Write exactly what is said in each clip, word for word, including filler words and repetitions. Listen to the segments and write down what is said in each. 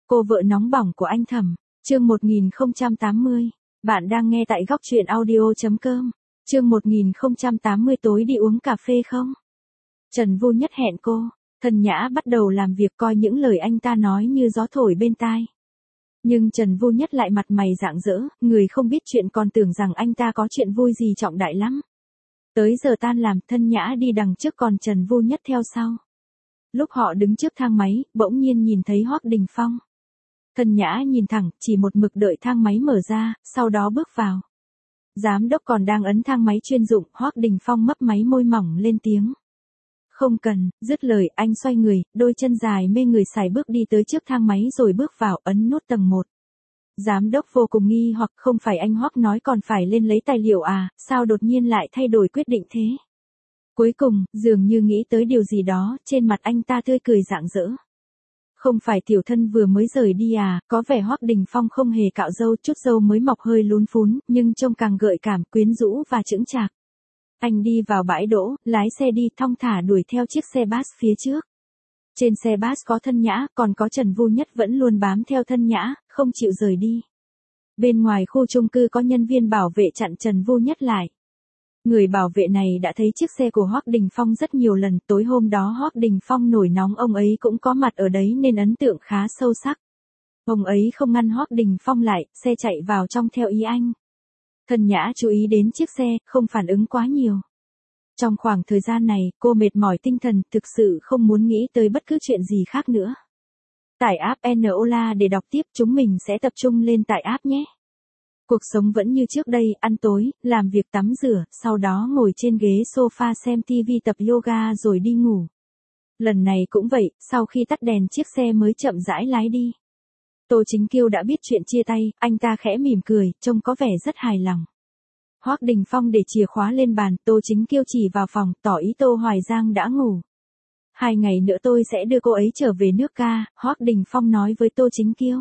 Cô vợ nóng bỏng của anh Thẩm, chương một nghìn không trăm tám mươi. Bạn đang nghe tại góc truyện audio.com. Chương một nghìn không trăm tám mươi tối đi uống cà phê không? Trần Vô Nhất hẹn cô, Thân Nhã bắt đầu làm việc coi những lời anh ta nói như gió thổi bên tai. Nhưng Trần Vô Nhất lại mặt mày rạng rỡ, người không biết chuyện còn tưởng rằng anh ta có chuyện vui gì trọng đại lắm. Tới giờ tan làm, Thân Nhã đi đằng trước còn Trần Vô Nhất theo sau. Lúc họ đứng trước thang máy, bỗng nhiên nhìn thấy Hoắc Đình Phong. Thân Nhã nhìn thẳng, chỉ một mực đợi thang máy mở ra, sau đó bước vào. Giám đốc còn đang ấn thang máy chuyên dụng, Hoắc Đình Phong mấp máy môi mỏng lên tiếng. Không cần, dứt lời, anh xoay người, đôi chân dài mê người sải bước đi tới trước thang máy rồi bước vào, ấn nút tầng một. Giám đốc vô cùng nghi hoặc, không phải anh Hoắc nói còn phải lên lấy tài liệu à, sao đột nhiên lại thay đổi quyết định thế? Cuối cùng, dường như nghĩ tới điều gì đó, trên mặt anh ta tươi cười rạng rỡ. Không phải tiểu thân vừa mới rời đi à, có vẻ Hoắc Đình Phong không hề cạo râu, chút râu mới mọc hơi lún phún, nhưng trông càng gợi cảm, quyến rũ và chững chạc. Anh đi vào bãi đỗ, lái xe đi thong thả đuổi theo chiếc xe bus phía trước. Trên xe bus có Thân Nhã, còn có Trần Vô Nhất vẫn luôn bám theo Thân Nhã, không chịu rời đi. Bên ngoài khu chung cư có nhân viên bảo vệ chặn Trần Vô Nhất lại. Người bảo vệ này đã thấy chiếc xe của Hoắc Đình Phong rất nhiều lần, tối hôm đó Hoắc Đình Phong nổi nóng ông ấy cũng có mặt ở đấy nên ấn tượng khá sâu sắc. Ông ấy không ngăn Hoắc Đình Phong lại, xe chạy vào trong theo ý anh. Thân Nhã chú ý đến chiếc xe, không phản ứng quá nhiều. Trong khoảng thời gian này, cô mệt mỏi tinh thần, thực sự không muốn nghĩ tới bất cứ chuyện gì khác nữa. Tải app Enola để đọc tiếp, chúng mình sẽ tập trung lên tải app nhé. Cuộc sống vẫn như trước đây, ăn tối, làm việc tắm rửa, sau đó ngồi trên ghế sofa xem ti vi tập yoga rồi đi ngủ. Lần này cũng vậy, sau khi tắt đèn chiếc xe mới chậm rãi lái đi. Tô Chính Kiêu đã biết chuyện chia tay, anh ta khẽ mỉm cười, trông có vẻ rất hài lòng. Hoắc Đình Phong để chìa khóa lên bàn, Tô Chính Kiêu chỉ vào phòng, tỏ ý Tô Hoài Giang đã ngủ. Hai ngày nữa tôi sẽ đưa cô ấy trở về nước ca, Hoắc Đình Phong nói với Tô Chính Kiêu.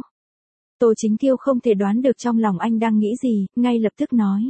Tô Chính Kiêu không thể đoán được trong lòng anh đang nghĩ gì, ngay lập tức nói.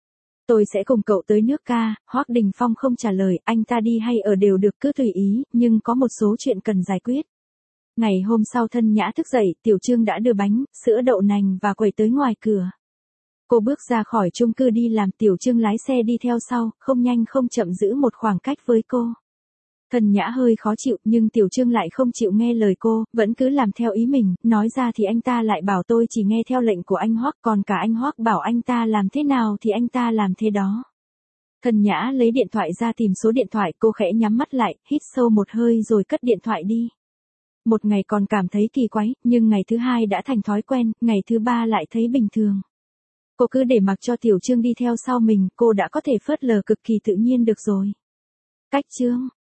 Tôi sẽ cùng cậu tới nước ca, Hoắc Đình Phong không trả lời, anh ta đi hay ở đều được cứ tùy ý, nhưng có một số chuyện cần giải quyết. Ngày hôm sau Thân Nhã thức dậy, Tiểu Trương đã đưa bánh, sữa đậu nành và quẩy tới ngoài cửa. Cô bước ra khỏi chung cư đi làm, Tiểu Trương lái xe đi theo sau, không nhanh không chậm giữ một khoảng cách với cô. Thân Nhã hơi khó chịu, nhưng Tiểu Trương lại không chịu nghe lời cô, vẫn cứ làm theo ý mình, nói ra thì anh ta lại bảo tôi chỉ nghe theo lệnh của anh Hoắc, còn cả anh Hoắc bảo anh ta làm thế nào thì anh ta làm thế đó. Thân Nhã lấy điện thoại ra tìm số điện thoại, cô khẽ nhắm mắt lại, hít sâu một hơi rồi cất điện thoại đi. Một ngày còn cảm thấy kỳ quái, nhưng ngày thứ hai đã thành thói quen, ngày thứ ba lại thấy bình thường. Cô cứ để mặc cho Tiểu Trương đi theo sau mình, cô đã có thể phớt lờ cực kỳ tự nhiên được rồi. Cách chương